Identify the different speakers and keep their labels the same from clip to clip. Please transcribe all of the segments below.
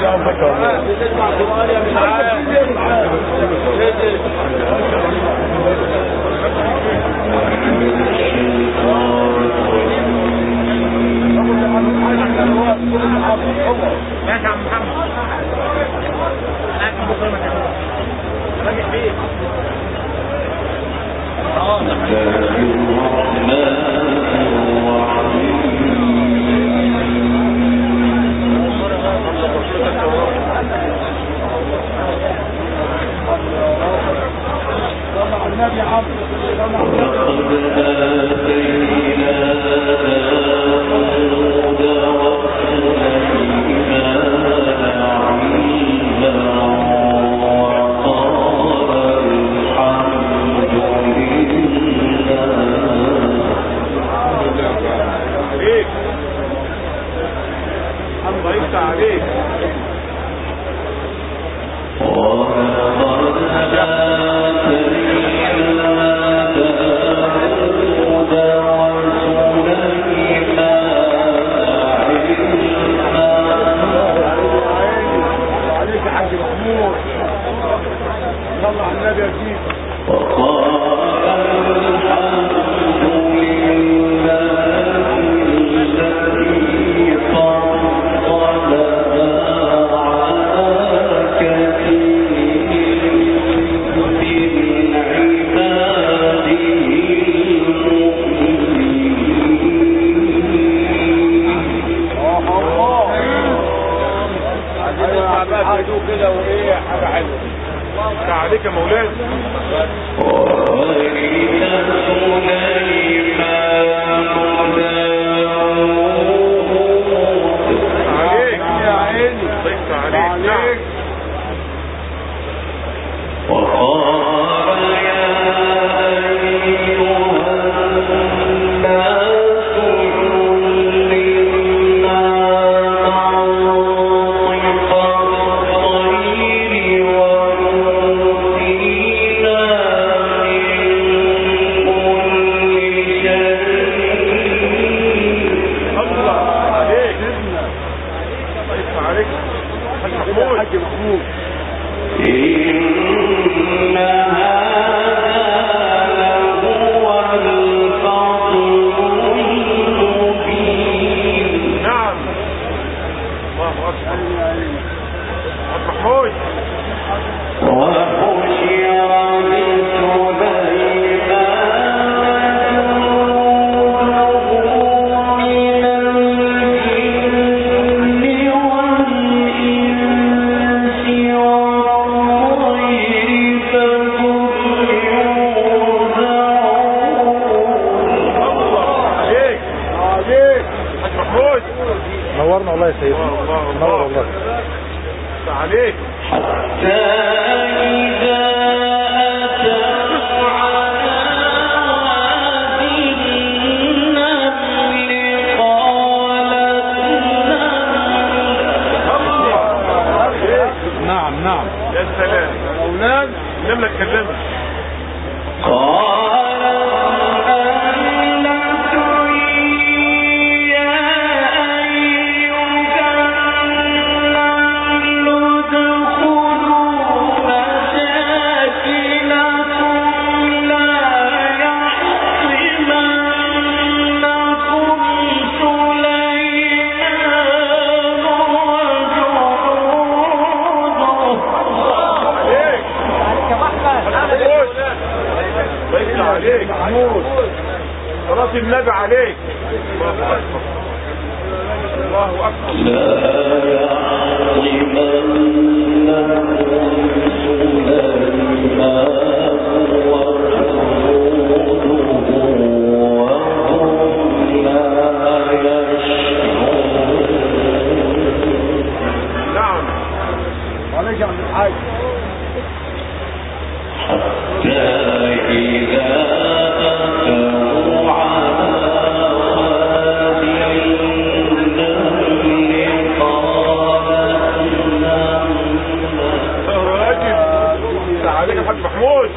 Speaker 1: نورنا والله يا سيدنا، نور والله
Speaker 2: عليك. حتى إذا أتوا على وادي النمل قالت
Speaker 1: نعم نعم
Speaker 2: يا سلام أولاد النملة اتكلمت عليك صلاة النبي عليك. الله أكبر. لا يحرمنكم سليمان وجنوده وهم لا يشعرون. نعم
Speaker 1: معلش يا عم الحاج.
Speaker 2: حتى إذا أتوا على وادي النمل قالت نملة راجل عليك الحاج محمود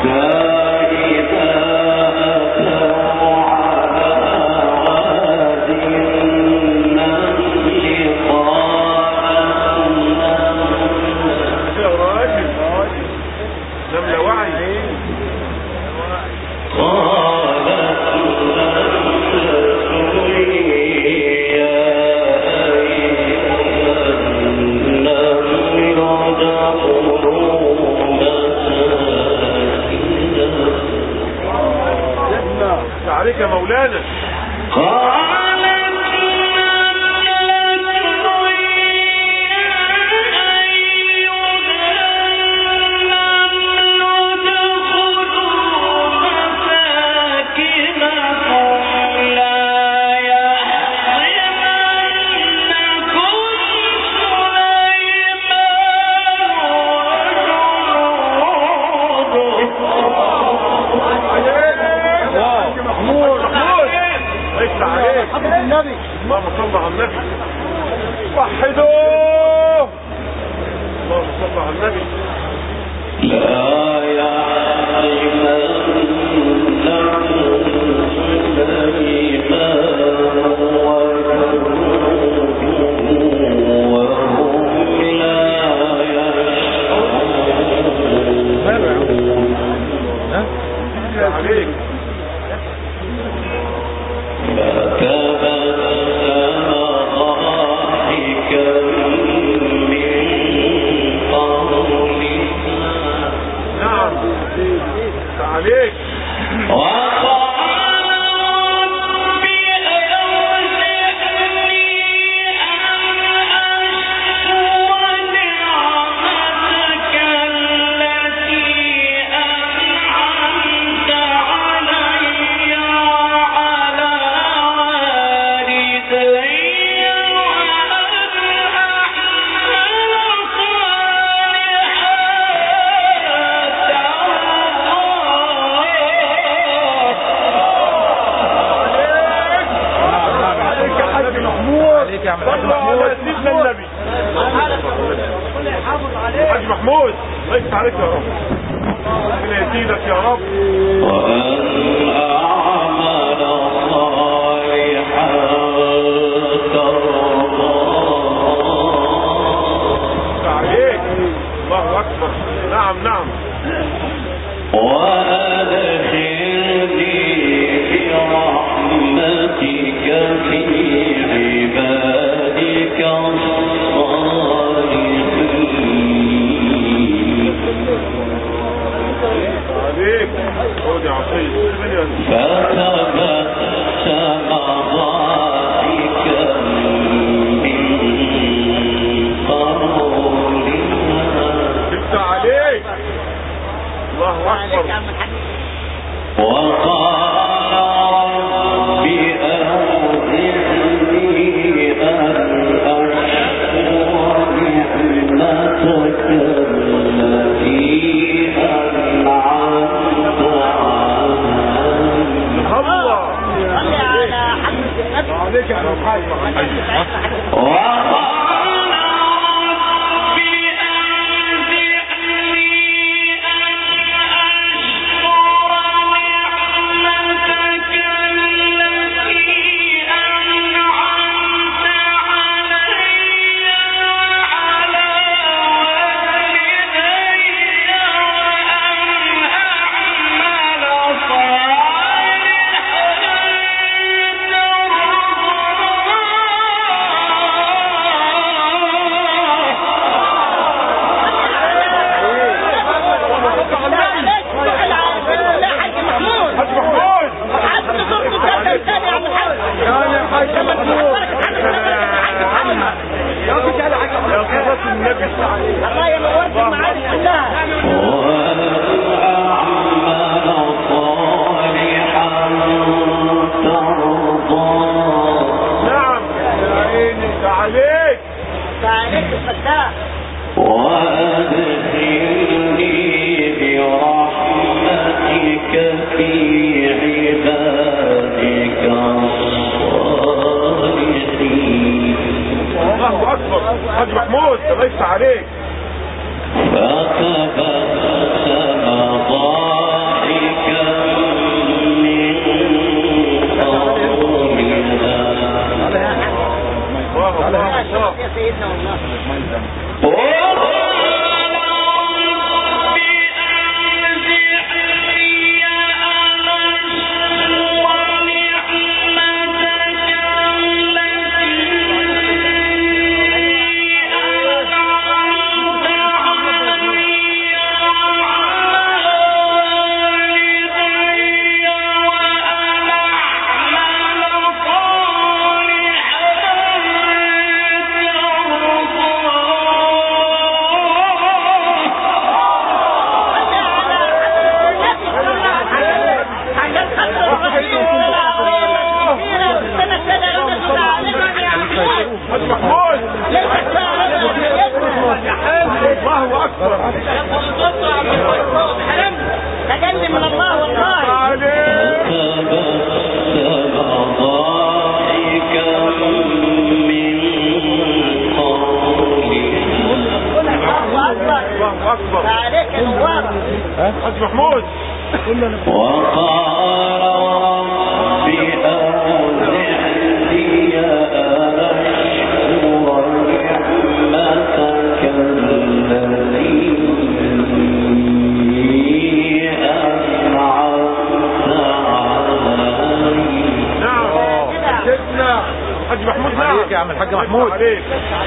Speaker 2: عليك يا مولانا.
Speaker 1: حضرة النبي
Speaker 2: اللهم صل على النبي. وحدوه. اللهم صل على النبي.
Speaker 3: لا
Speaker 2: عليك. عليك. حاج محمود الله يفتح عليك يا رب. ربنا يزيدك يا رب.
Speaker 3: وأن أعمل صالحا ترضاه.
Speaker 2: عليك. الله أكبر. نعم نعم.
Speaker 3: وأدخلني برحمتك في عبادك
Speaker 2: عليك. خذ يا عصير.
Speaker 3: فتبسم ضاحكا من قولها.
Speaker 2: انت عليك. الله أكبر.
Speaker 3: وقال رب أوزعني أن أشكر نعمتك التي أنعمت
Speaker 2: عليك يا رب. حاج محمود الله يفتح عليك.
Speaker 3: فتبسم ضاحكا
Speaker 4: سيدنا والله.
Speaker 2: الله اكبر.
Speaker 4: تكلم من الله والله.
Speaker 2: الله اكبر.
Speaker 4: عليك نوار.
Speaker 2: حاج محمود.
Speaker 3: وقال رب أوزعني أشكر نعمتك التي أنعمت علي.
Speaker 2: نعم سيدنا حاج محمود. نعم
Speaker 1: عليك يا عم الحاج محمود.
Speaker 2: عليك.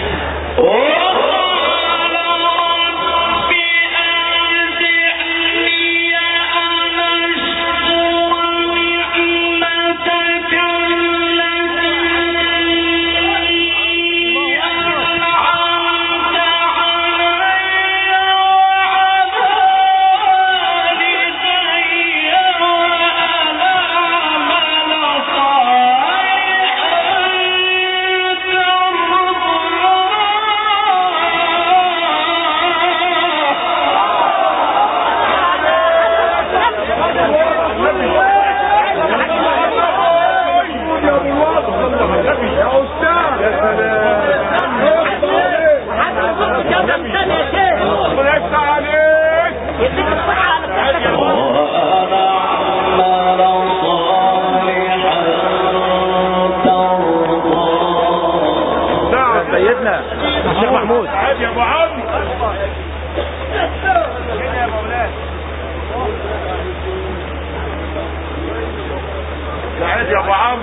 Speaker 1: سيدنا الشيخ محمود.
Speaker 2: عادي يا ابو عم. عادي يا ابو عم.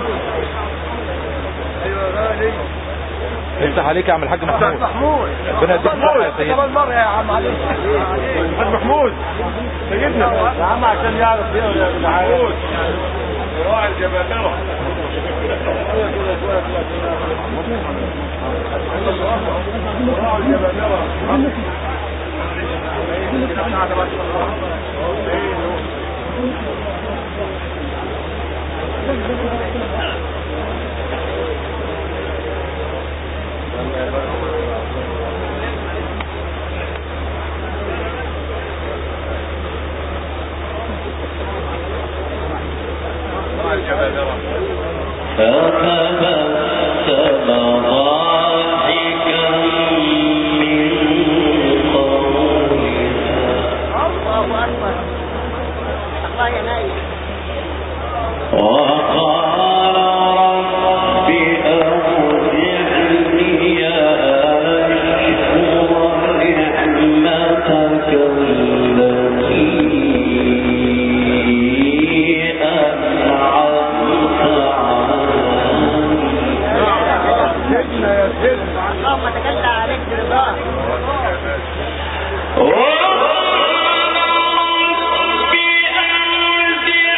Speaker 2: ايوه غالي.
Speaker 1: يفتح عليك يا عم الحاج محمود. ربنا يديك الصحة يا سيدنا.
Speaker 2: المرة يا عم عليك. حاج محمود سيدنا يا عم عشان يعرف ايه يا محمود. راعي الجبابرة.
Speaker 3: فتبسم ضاحكا من قولها.
Speaker 4: الله أكبر. الله ينايم.
Speaker 3: وقال رب أوزعني أشكر نعمتك التي
Speaker 4: اللهم تجلى عليك برضاه.
Speaker 3: وقال رب أوزعني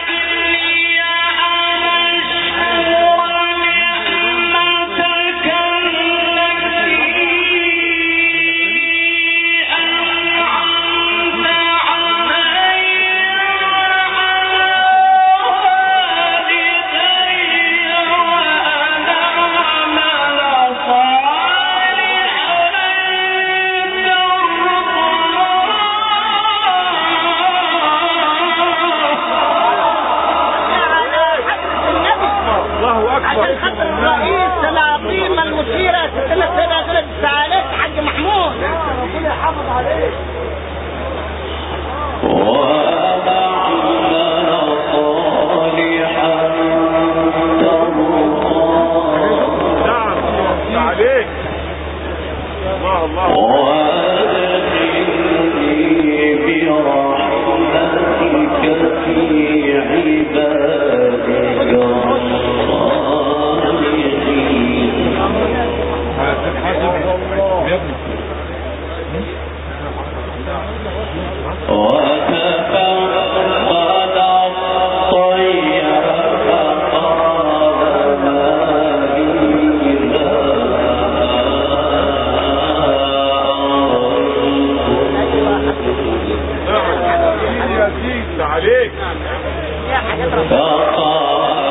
Speaker 2: عليك
Speaker 4: يا حاجات ربنا.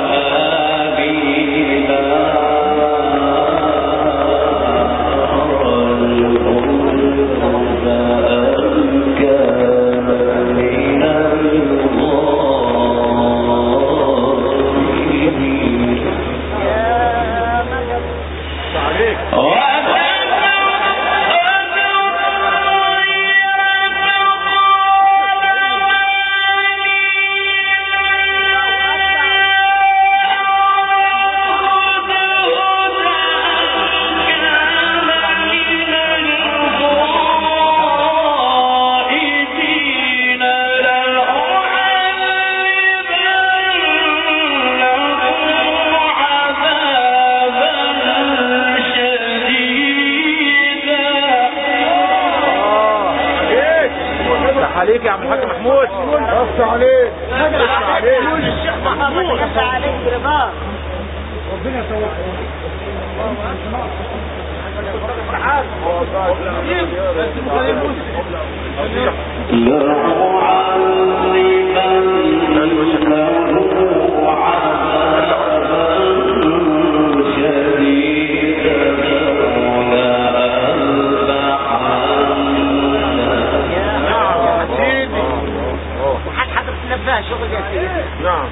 Speaker 1: عليك يا عم الحاج محمود.
Speaker 2: بس عليك
Speaker 4: يقول الشيخ محمد تكفى عليك برضاه.
Speaker 2: ربنا يسويك
Speaker 4: شغل يا سيدي.
Speaker 2: نعم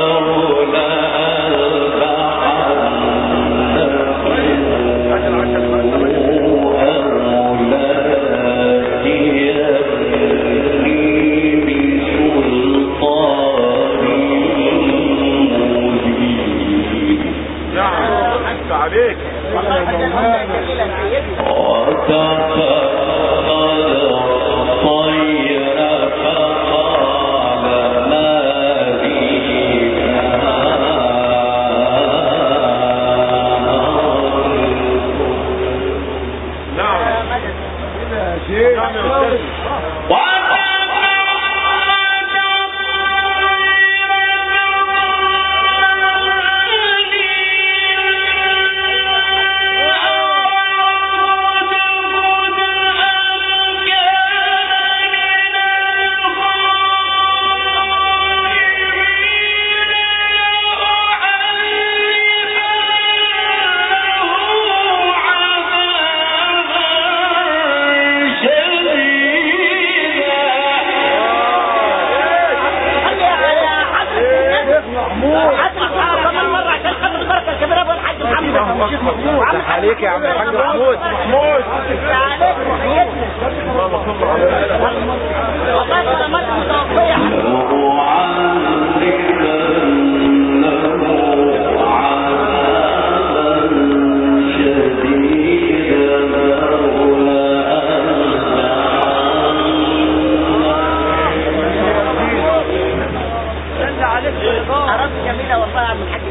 Speaker 2: عليك
Speaker 1: عليك يا عم الحاج محمود.
Speaker 4: عليك وحياتنا. والله سلامات متوفية. عرب جميلة والله يا عم الحاج.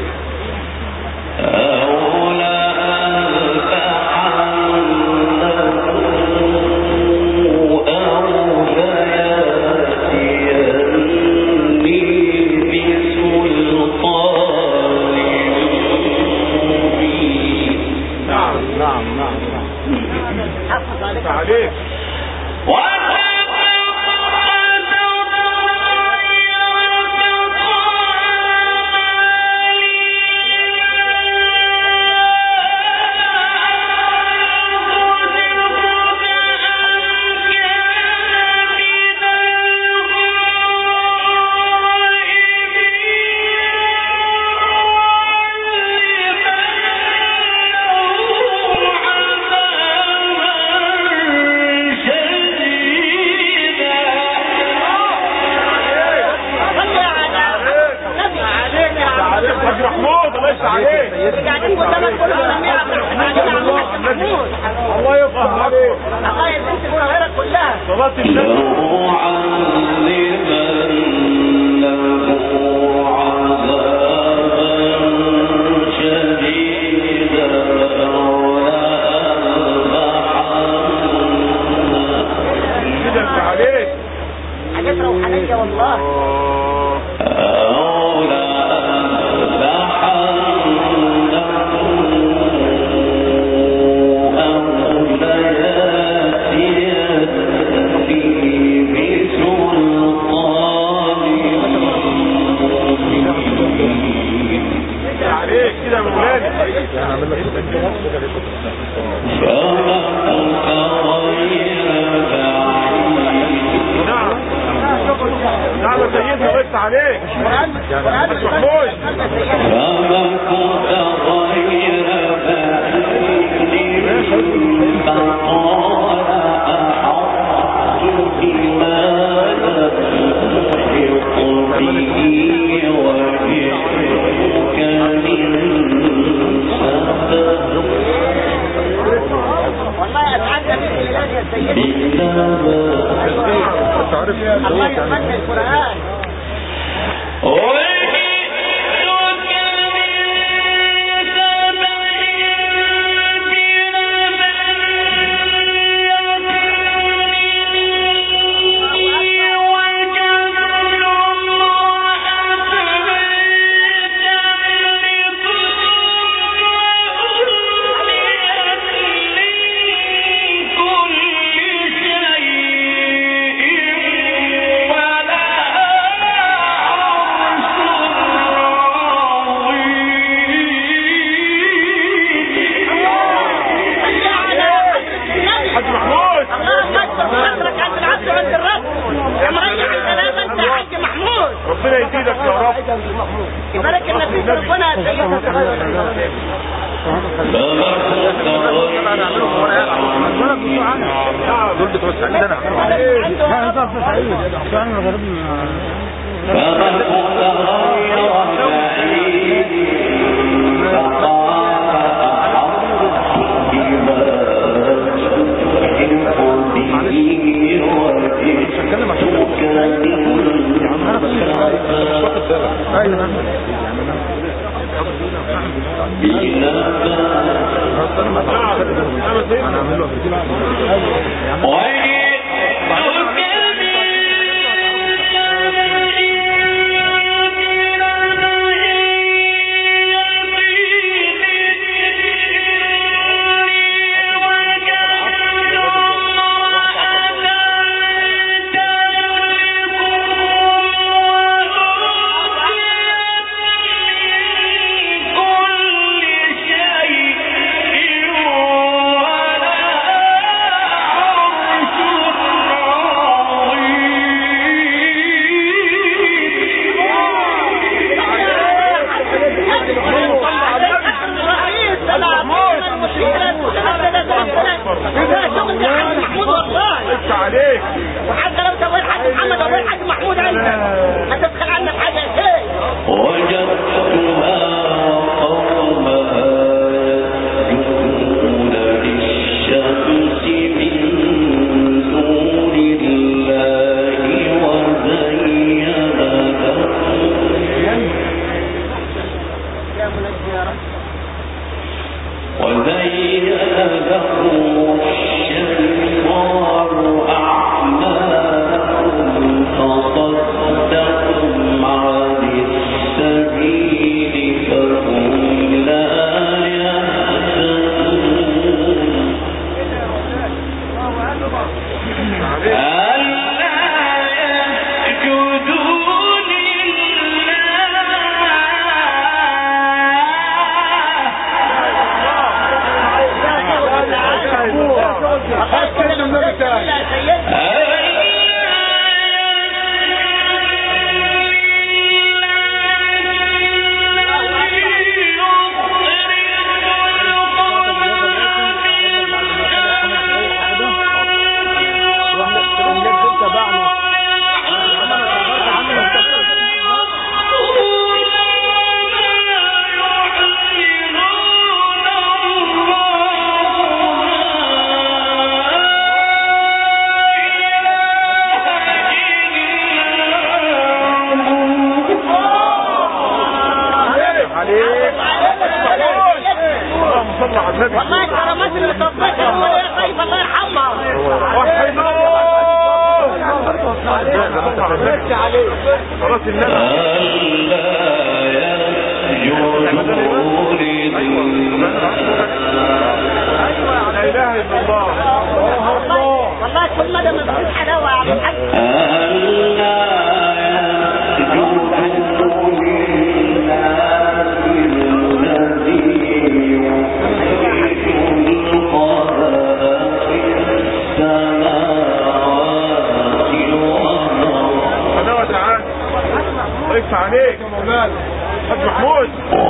Speaker 2: عليك حاج محمود الله يفتح عليك.
Speaker 4: قاعدين قدامك كل جميع محمود.
Speaker 2: الله يفتح عليك.
Speaker 4: الله يزيد القاهرة كلها.
Speaker 2: صلاة الشمس.
Speaker 4: حاجات روحانية والله.
Speaker 3: في
Speaker 2: نعم يا سيدنا وقفت عليك مش محمود
Speaker 4: والله اتعدى بالميلاد يا سيدي. الله يحفظ القرآن. ربنا يزيدك يا رب. يبارك لنا فيك ربنا يا سيدنا.
Speaker 1: دول بتوسع عندنا. لا انت في سعيد احسن غربنا.
Speaker 4: وحتى لو سويت حاج محمد او حاج محمود انت هتبخل عنك حاجه ايه؟
Speaker 3: وجدتها قومها يسجدون للشمس من دون الله وزين لهم الشيطان أعمالهم فصدهم عن السبيل فهم لا يهتدون ألا يسجدوا
Speaker 4: والله كرامات اللي صدقها هو يا طيب الله يرحمها
Speaker 2: خلاص النبي لا اله الا الله
Speaker 4: والله كل مدى ما بقول حلاوه يا عم الحاج
Speaker 3: يسجدوا لله الذي
Speaker 2: وقف عليك يا مولانا حاج محمود.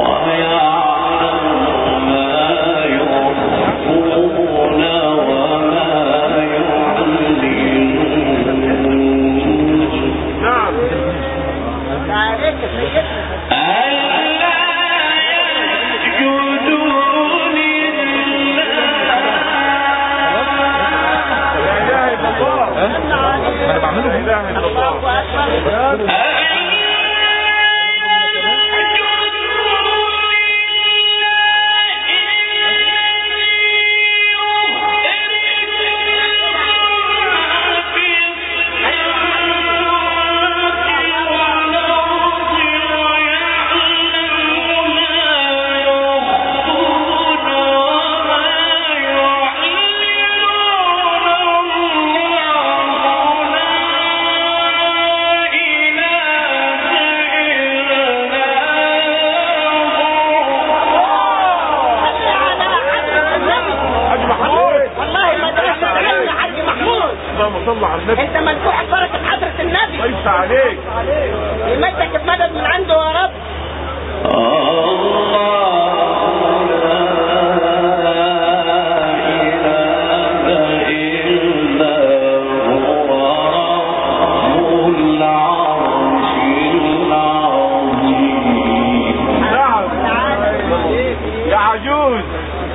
Speaker 3: ويعلم ما يخفون وما يعلنون.
Speaker 2: نعم
Speaker 4: عليك يا سيدنا
Speaker 3: ألا يسجدوا لله.
Speaker 2: لا اله الا الله.
Speaker 1: انا بعمله
Speaker 2: لا اله الا الله.
Speaker 4: الله اكبر
Speaker 2: صلى على النبي.
Speaker 4: انت مفتوح بركة حضرة النبي.
Speaker 2: وقف عليك
Speaker 4: يمدك بمدد من عنده يا رب.
Speaker 2: يا عجوز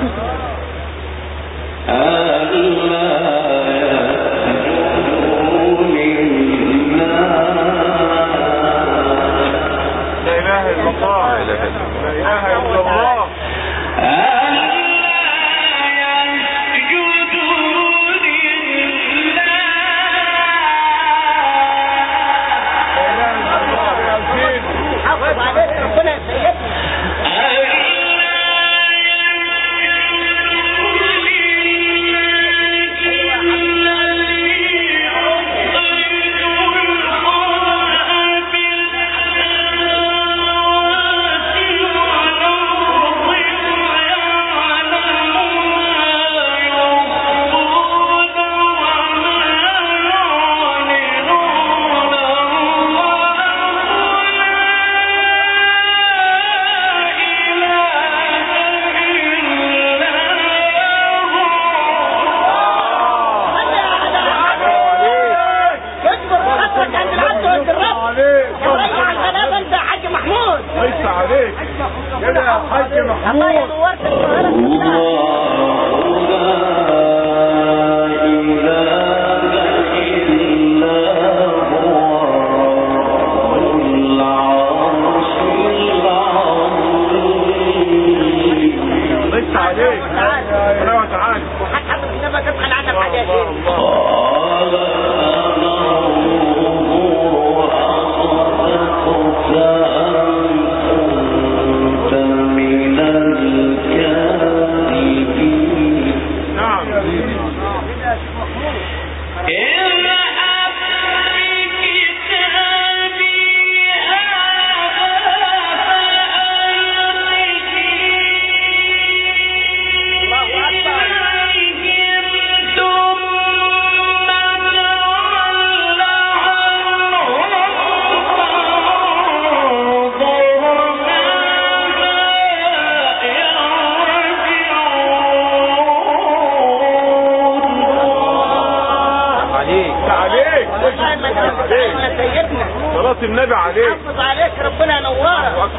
Speaker 2: صلاة النبي عليك.
Speaker 4: حافظ عليك ربنا ينورك.
Speaker 2: الله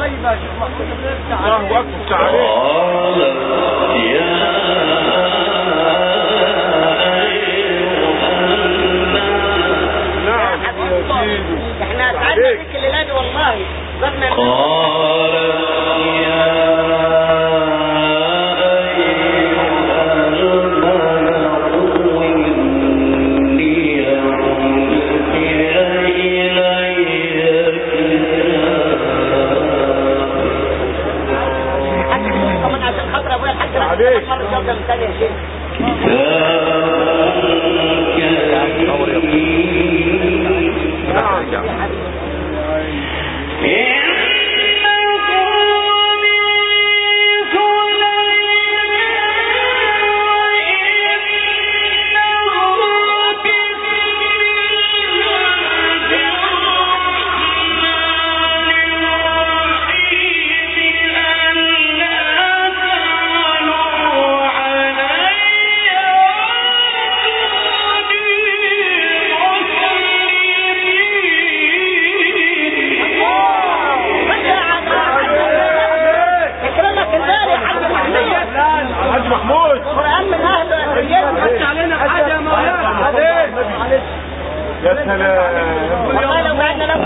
Speaker 2: أكبر عليك. نعم
Speaker 4: احنا سعدنا بك الليلة دي والله.
Speaker 2: سلام
Speaker 4: والله لو بعدنا لو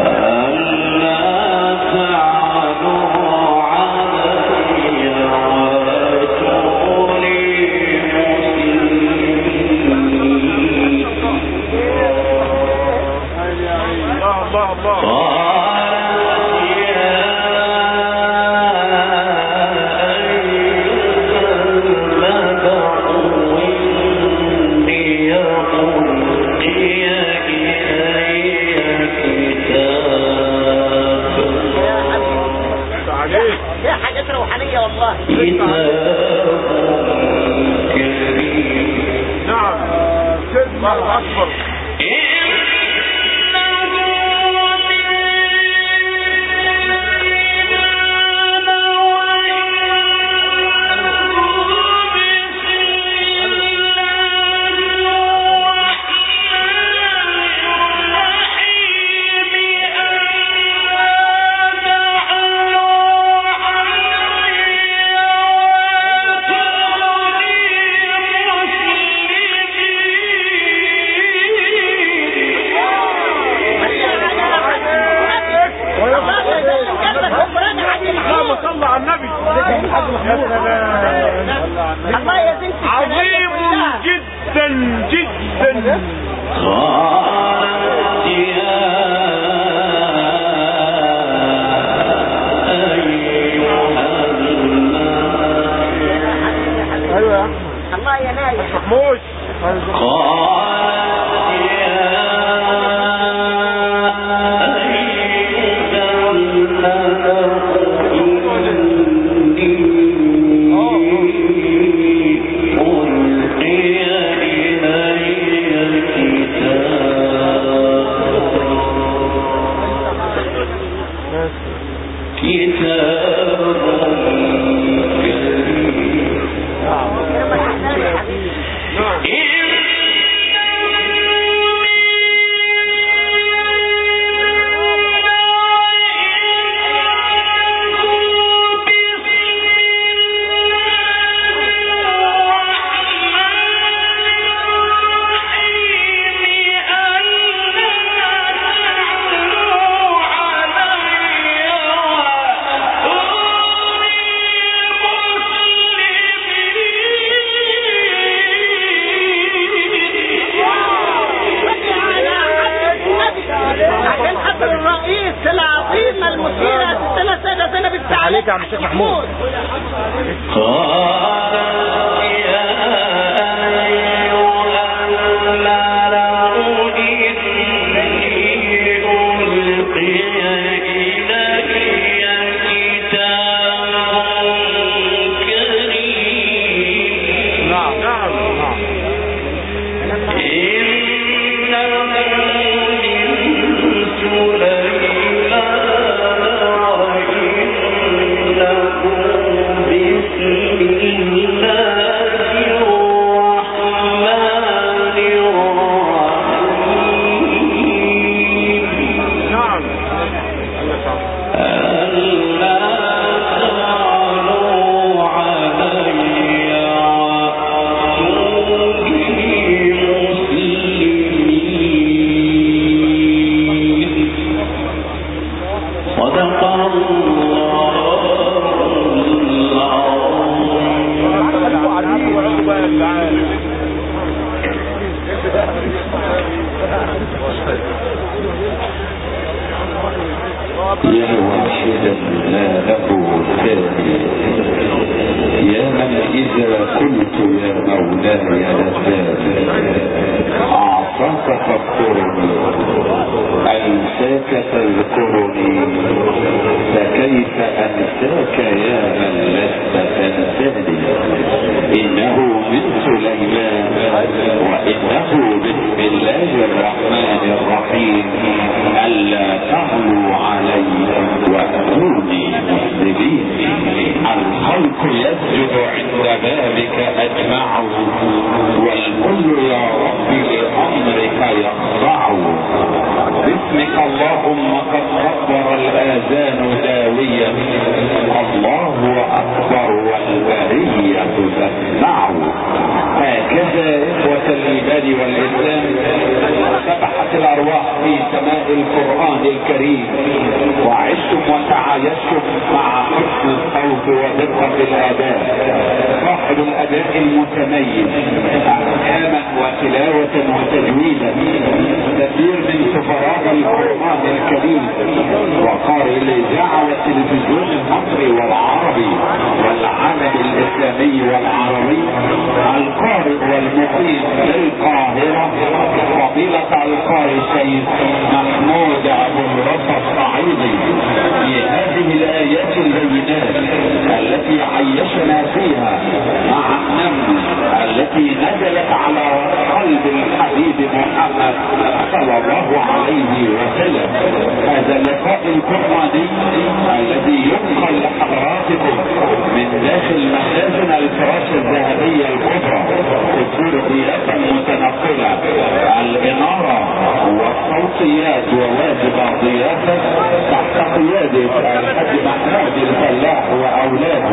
Speaker 1: عليك يا عم الشيخ محمود.
Speaker 3: يا واحدا لا له ثاني، يا من إذا قلت يا مولاي لذاني، أعطاك فاذكرني أنساك تذكرني، فكيف أنساك يا من لست تنساني. إنه من سليمان وإنه بسم الله الرحمن الرحيم، ألا تعلوا علي وأتوني مسلمين. الخلق يسجد عند بابك أجمعه، والكل يا رب لأمرك يخضع. باسمك اللهم قد قدر وترى الآذان داوية الله أكبر والبرية تسمع. هكذا إخوة الإيمان والإسلام سبحت الأرواح في سماء القرآن الكريم، وعشتم وتعايشتم مع حسن الصوت ودقة الأداء، صاحب الأداء المتميز أحكاما وتلاوة وتجويدا، كثير من سفراء القرآن الكريم وقارئ الإذاعة والتلفزيون المصري والعربي والعالم الإسلامي والعربي، القارئ والمقيم بالقاهرة فضيلة القارئ الشيخ محمود أبو الرفا الصعيدي، في هذه الآيات البينات التي عيشنا فيها مع النمل التي نزلت على قلب الحبيب محمد صلى الله عليه وسلم. هذا اللقاء القرآني الذي ينقل لحضراتكم من داخل مخازن الفراش الذهبية الكبرى بصورة متنقلة، الإنارة والصوتيات وواجب ضيافة تحت قيادة الحاج محمود الفلاح وأولاده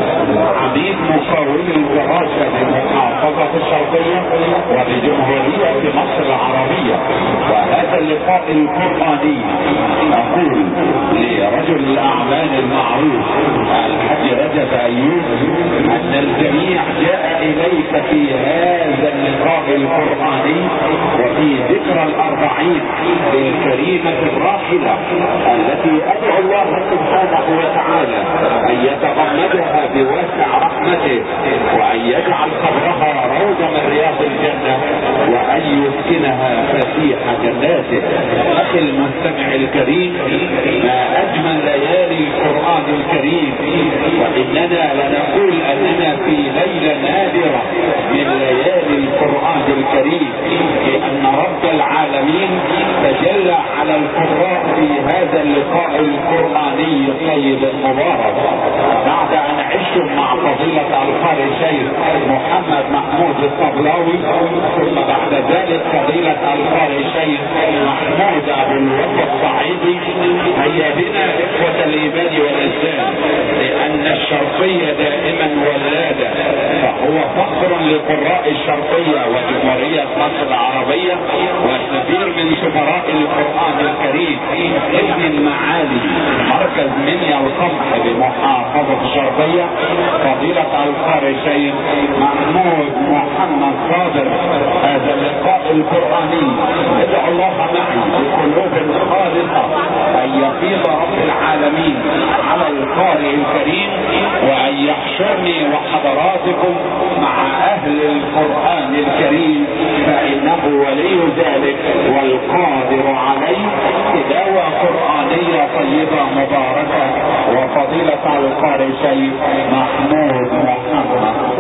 Speaker 3: عميد مقاول الفراشة بمحافظة الشرقية وبجمهورية مصر العربية. وهذا اللقاء القرآني أقول لرجل الأعمال المعروف الحاج رجب أيوب أن الجميع جاء إليك في هذا اللقاء القرآني وفي ذكرى الأربعين للكريمة الراحلة التي أدعو الله سبحانه وتعالى أن يتغمدها بواسع رحمته وأن يجعل قبرها روضة من رياض الجنة وأن يسكنها فسيح جناته. أخي المستمع الكريم، ما أجمل ليالي القرآن الكريم، وإننا لنقول أننا في ليلة نادرة من ليالي القرآن الكريم، لأن رب العالمين تجلى على القراء في هذا اللقاء القرآني الطيب المبارك. بعد أن عشتم مع فضيلة القارئ الشيخ محمد محمود الطبلاوي، ثم بعد ذلك فضيلة القارئ الشيخ محمود أبو الوفا الصعيدي، هيا بنا إخوة الإيمان والإسلام، لأن الشرقية دائما ولادة، فهو فخر لقراء الشرقية وجمهورية مصر العربية والكثير من سفراء القرآن الكريم. ابن المعالي مركز منيا القمح بمحافظة الشرقية فضيلة القارئ الشيخ محمود محمد صادر. هذا اللقاء القرآني ادعو الله معي بقلوب خالصة أن يفيض رب العالمين على القارئ الكريم وأن يحشرني وحضراتكم مع أهل القرآن الكريم، فإنه ولي ذلك والقادر عليه. تلاوة قرآنية طيبة مباركة، وفضيلة القارئ الشيخ محمود